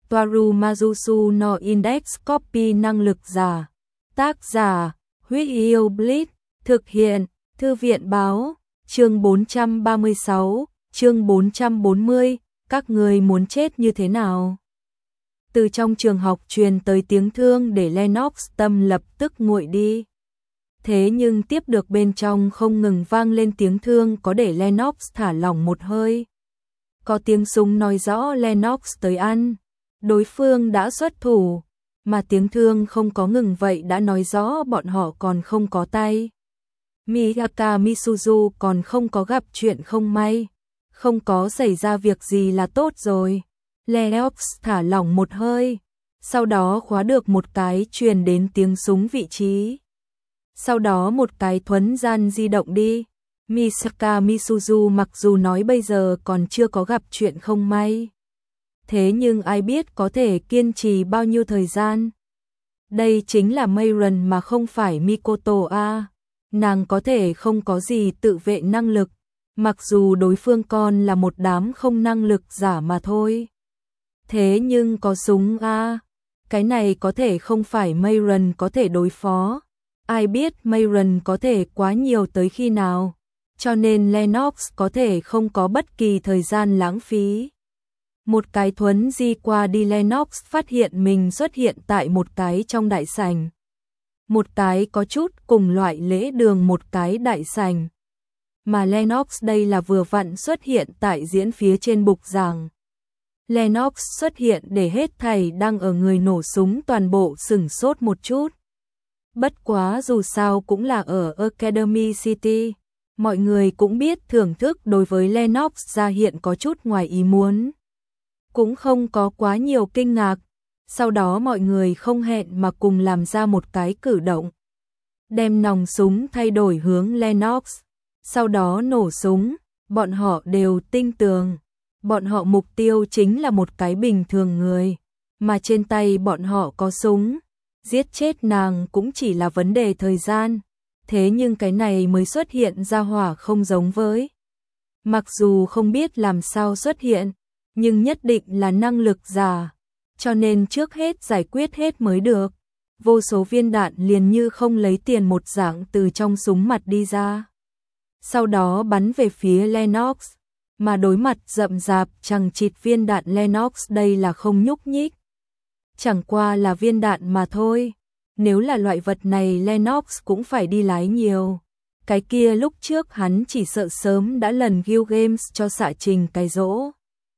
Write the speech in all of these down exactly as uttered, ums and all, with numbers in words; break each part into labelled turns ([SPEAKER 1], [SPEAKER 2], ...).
[SPEAKER 1] Toaru Majusu no Index Copy năng lực giả. Tác giả, Huyết Yêu Blitz, thực hiện, Thư viện báo, chương bốn trăm ba mươi sáu, chương bốn trăm bốn mươi, các người muốn chết như thế nào? Từ trong trường học truyền tới tiếng thương để Lennox tâm lập tức nguội đi. Thế nhưng tiếp được bên trong không ngừng vang lên tiếng thương có để Lennox thả lỏng một hơi. Có tiếng súng nói rõ Lennox tới ăn. Đối phương đã xuất thủ, mà tiếng thương không có ngừng vậy đã nói rõ bọn họ còn không có tay. Miyaka Misuzu còn không có gặp chuyện không may, không có xảy ra việc gì là tốt rồi. Lennox thả lỏng một hơi, sau đó khóa được một cái truyền đến tiếng súng vị trí. Sau đó một cái thuấn gian di động đi. Miyaka Misuzu mặc dù nói bây giờ còn chưa có gặp chuyện không may, thế nhưng ai biết có thể kiên trì bao nhiêu thời gian. Đây chính là Mayron mà không phải Mikoto a. Nàng có thể không có gì tự vệ năng lực, mặc dù đối phương còn là một đám không năng lực giả mà thôi. Thế nhưng có súng a, cái này có thể không phải Mayron có thể đối phó. Ai biết Mayron có thể quá nhiều tới khi nào, cho nên Lennox có thể không có bất kỳ thời gian lãng phí. Một cái thuấn di qua đi Lennox phát hiện mình xuất hiện tại một cái trong đại sảnh. Một cái có chút cùng loại lễ đường một cái đại sảnh. Mà Lennox đây là vừa vặn xuất hiện tại diễn phía trên bục giảng. Lennox xuất hiện để hết thảy đang ở người nổ súng toàn bộ sửng sốt một chút. Bất quá dù sao cũng là ở Academy City, mọi người cũng biết thưởng thức đối với Lennox ra hiện có chút ngoài ý muốn. Cũng không có quá nhiều kinh ngạc, sau đó mọi người không hẹn mà cùng làm ra một cái cử động. Đem nòng súng thay đổi hướng Lennox, sau đó nổ súng, bọn họ đều tinh tường. Bọn họ mục tiêu chính là một cái bình thường người, mà trên tay bọn họ có súng. Giết chết nàng cũng chỉ là vấn đề thời gian, thế nhưng cái này mới xuất hiện ra hỏa không giống với. Mặc dù không biết làm sao xuất hiện, nhưng nhất định là năng lực giả, cho nên trước hết giải quyết hết mới được. Vô số viên đạn liền như không lấy tiền một dạng từ trong súng mặt đi ra. Sau đó bắn về phía Lennox, mà đối mặt rậm rạp chằng chịt viên đạn Lennox đây là không nhúc nhích. Chẳng qua là viên đạn mà thôi, nếu là loại vật này Lennox cũng phải đi lái nhiều. Cái kia lúc trước hắn chỉ sợ sớm đã lần Guild Games cho xạ trình cái rỗ.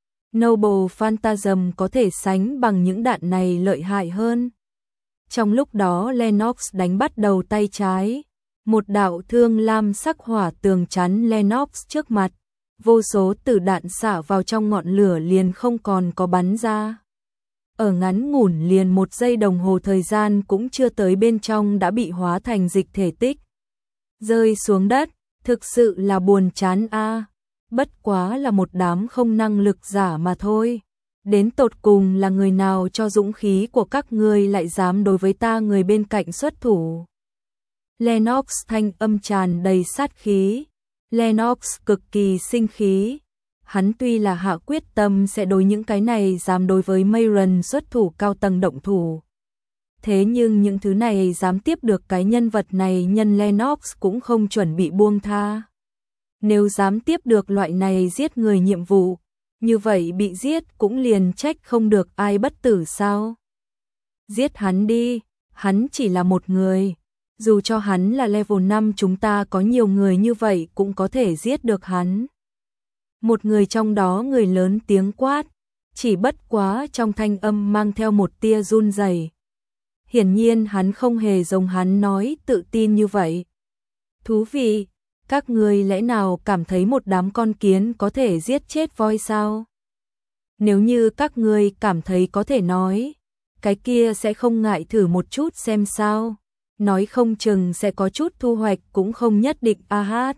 [SPEAKER 1] Noble Phantasm có thể sánh bằng những đạn này lợi hại hơn. Trong lúc đó Lennox đánh bắt đầu tay trái, một đạo thương lam sắc hỏa tường chắn Lennox trước mặt, vô số tử đạn xả vào trong ngọn lửa liền không còn có bắn ra. Ở ngắn ngủn liền một giây đồng hồ thời gian cũng chưa tới bên trong đã bị hóa thành dịch thể tích. Rơi xuống đất, thực sự là buồn chán a. Bất quá là một đám không năng lực giả mà thôi. Đến tột cùng là người nào cho dũng khí của các ngươi lại dám đối với ta người bên cạnh xuất thủ. Lennox thanh âm tràn đầy sát khí. Lennox cực kỳ sinh khí. Hắn tuy là hạ quyết tâm sẽ đối những cái này dám đối với Mayron xuất thủ cao tầng động thủ. Thế nhưng những thứ này dám tiếp được cái nhân vật này nhân Lennox cũng không chuẩn bị buông tha. Nếu dám tiếp được loại này giết người nhiệm vụ, như vậy bị giết cũng liền trách không được ai bất tử sao. Giết hắn đi, hắn chỉ là một người. Dù cho hắn là level năm chúng ta có nhiều người như vậy cũng có thể giết được hắn. Một người trong đó người lớn tiếng quát, chỉ bất quá trong thanh âm mang theo một tia run rẩy. Hiển nhiên hắn không hề giống hắn nói tự tin như vậy. Thú vị, các người lẽ nào cảm thấy một đám con kiến có thể giết chết voi sao? Nếu như các người cảm thấy có thể nói, cái kia sẽ không ngại thử một chút xem sao. Nói không chừng sẽ có chút thu hoạch cũng không nhất định a hát.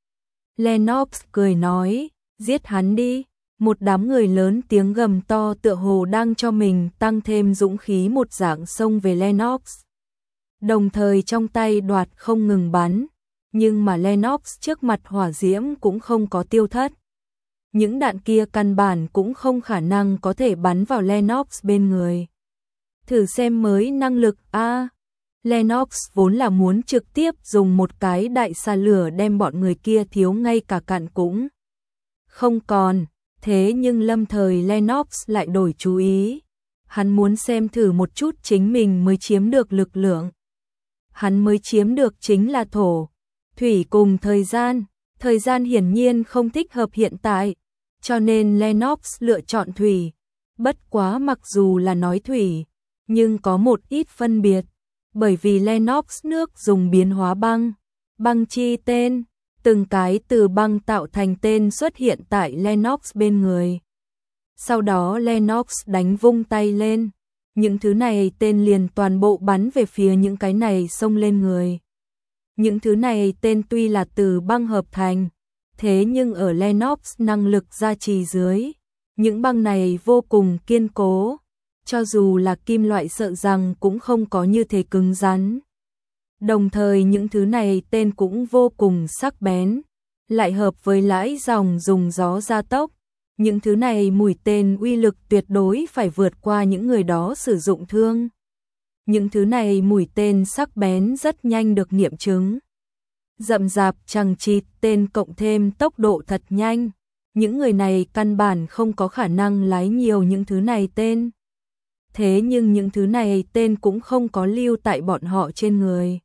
[SPEAKER 1] Lennox cười nói, giết hắn đi. Một đám người lớn tiếng gầm to tựa hồ đang cho mình tăng thêm dũng khí một dạng xông về Lennox. Đồng thời trong tay đoạt không ngừng bắn, nhưng mà Lennox trước mặt hỏa diễm cũng không có tiêu thất. những đạn kia căn bản cũng không khả năng có thể bắn vào Lennox bên người. Thử xem mới năng lực a. À, Lennox vốn là muốn trực tiếp dùng một cái đại xà lửa đem bọn người kia thiếu ngay cả cặn cũng không còn, thế nhưng lâm thời Lennox lại đổi chú ý. Hắn muốn xem thử một chút chính mình mới chiếm được lực lượng. Hắn mới chiếm được chính là thổ, thủy cùng thời gian. Thời gian hiển nhiên không thích hợp hiện tại, cho nên Lennox lựa chọn thủy. Bất quá mặc dù là nói thủy, nhưng có một ít phân biệt, bởi vì Lennox nước dùng biến hóa băng, băng chi tên, từng cái từ băng tạo thành tên xuất hiện tại Lennox bên người. Sau đó Lennox đánh vung tay lên, những thứ này tên liền toàn bộ bắn về phía những cái này xông lên người. Những thứ này tên tuy là từ băng hợp thành, thế nhưng ở Lennox năng lực gia trì dưới, những băng này vô cùng kiên cố, cho dù là kim loại sợ rằng cũng không có như thế cứng rắn. Đồng thời những thứ này tên cũng vô cùng sắc bén, lại hợp với lãi dòng dùng gió gia tốc. Những thứ này mũi tên uy lực tuyệt đối phải vượt qua những người đó sử dụng thương. Những thứ này mũi tên sắc bén rất nhanh được nghiệm chứng. Rậm rạp chằng chịt tên cộng thêm tốc độ thật nhanh. Những người này căn bản không có khả năng lái nhiều những thứ này tên. Thế nhưng những thứ này tên cũng không có lưu tại bọn họ trên người,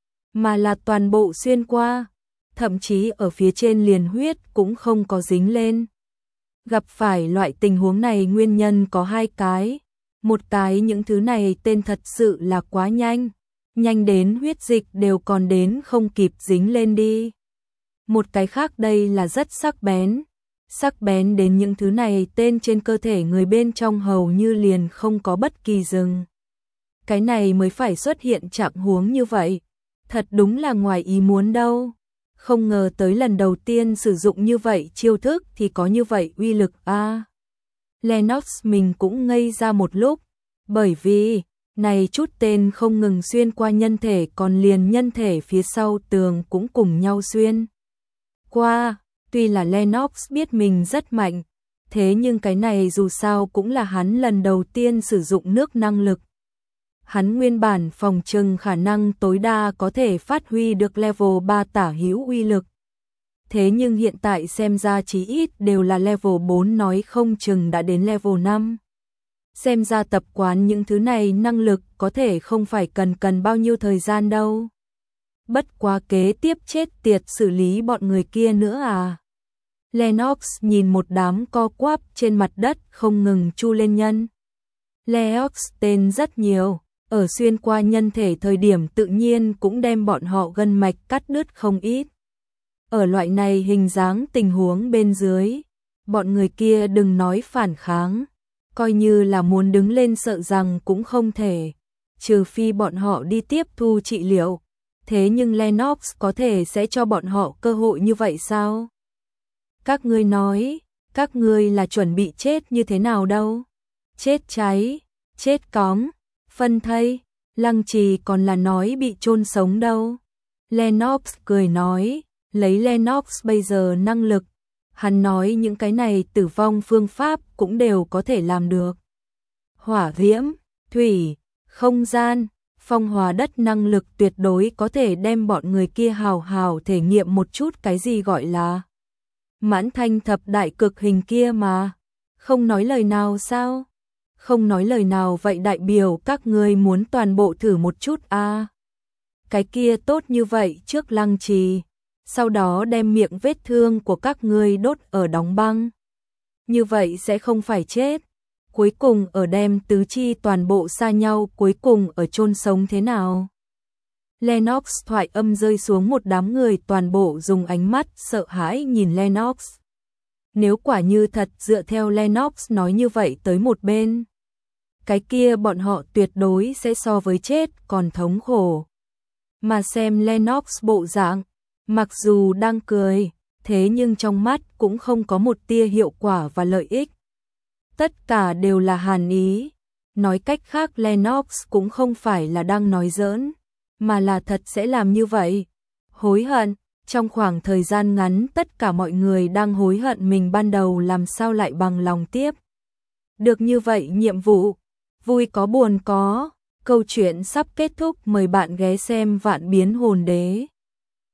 [SPEAKER 1] mà là toàn bộ xuyên qua, thậm chí ở phía trên liền huyết cũng không có dính lên. Gặp phải loại tình huống này nguyên nhân có hai cái. Một cái những thứ này tên thật sự là quá nhanh, nhanh đến huyết dịch đều còn đến không kịp dính lên đi. Một cái khác đây là rất sắc bén, sắc bén đến những thứ này tên trên cơ thể người bên trong hầu như liền không có bất kỳ dừng. Cái này mới phải xuất hiện trạng huống như vậy, thật đúng là ngoài ý muốn đâu. Không ngờ tới lần đầu tiên sử dụng như vậy chiêu thức thì có như vậy uy lực a. À, Lennox mình cũng ngây ra một lúc, bởi vì này chút tên không ngừng xuyên qua nhân thể còn liền nhân thể phía sau tường cũng cùng nhau xuyên qua. Tuy là Lennox biết mình rất mạnh, thế nhưng cái này dù sao cũng là hắn lần đầu tiên sử dụng nước năng lực. Hắn nguyên bản phòng trừng khả năng tối đa có thể phát huy được level ba tả hữu uy lực. Thế nhưng hiện tại xem ra chí ít đều là level bốn, nói không chừng đã đến level năm. Xem ra tập quán những thứ này năng lực có thể không phải cần cần bao nhiêu thời gian đâu. Bất quá kế tiếp chết tiệt xử lý bọn người kia nữa à. Lennox nhìn một đám co quắp trên mặt đất không ngừng chu lên nhân. Lennox tên rất nhiều, ở xuyên qua nhân thể thời điểm tự nhiên cũng đem bọn họ gân mạch cắt đứt không ít. Ở loại này hình dáng tình huống bên dưới, bọn người kia đừng nói phản kháng, coi như là muốn đứng lên sợ rằng cũng không thể, trừ phi bọn họ đi tiếp thu trị liệu. Thế nhưng Lennox có thể sẽ cho bọn họ cơ hội như vậy sao? Các ngươi nói, các ngươi là chuẩn bị chết như thế nào đâu? Chết cháy, chết cóng, phân thây, Lăng Trì còn là nói bị chôn sống đâu. Lennox cười nói, lấy Lennox bây giờ năng lực, hắn nói những cái này tử vong phương pháp cũng đều có thể làm được. Hỏa diễm, thủy, không gian, phong hóa đất năng lực tuyệt đối có thể đem bọn người kia hào hào thể nghiệm một chút cái gì gọi là mãn thanh thập đại cực hình kia mà. Không nói lời nào sao? Không nói lời nào vậy đại biểu các ngươi muốn toàn bộ thử một chút a. À, cái kia tốt như vậy trước Lăng Trì, sau đó đem miệng vết thương của các ngươi đốt ở đóng băng. Như vậy sẽ không phải chết. Cuối cùng ở đem tứ chi toàn bộ xa nhau, cuối cùng ở chôn sống thế nào? Lennox thoại âm rơi xuống, một đám người toàn bộ dùng ánh mắt sợ hãi nhìn Lennox. Nếu quả như thật dựa theo Lennox nói như vậy tới một bên, cái kia bọn họ tuyệt đối sẽ so với chết còn thống khổ. Mà xem Lennox bộ dạng, mặc dù đang cười, thế nhưng trong mắt cũng không có một tia hiệu quả và lợi ích. Tất cả đều là hàn ý. Nói cách khác Lennox cũng không phải là đang nói giỡn, mà là thật sẽ làm như vậy. Hối hận, Trong khoảng thời gian ngắn tất cả mọi người đang hối hận mình ban đầu làm sao lại bằng lòng tiếp. Được như vậy nhiệm vụ, vui có buồn có, câu chuyện sắp kết thúc, mời bạn ghé xem Vạn Biến Hồn Đế.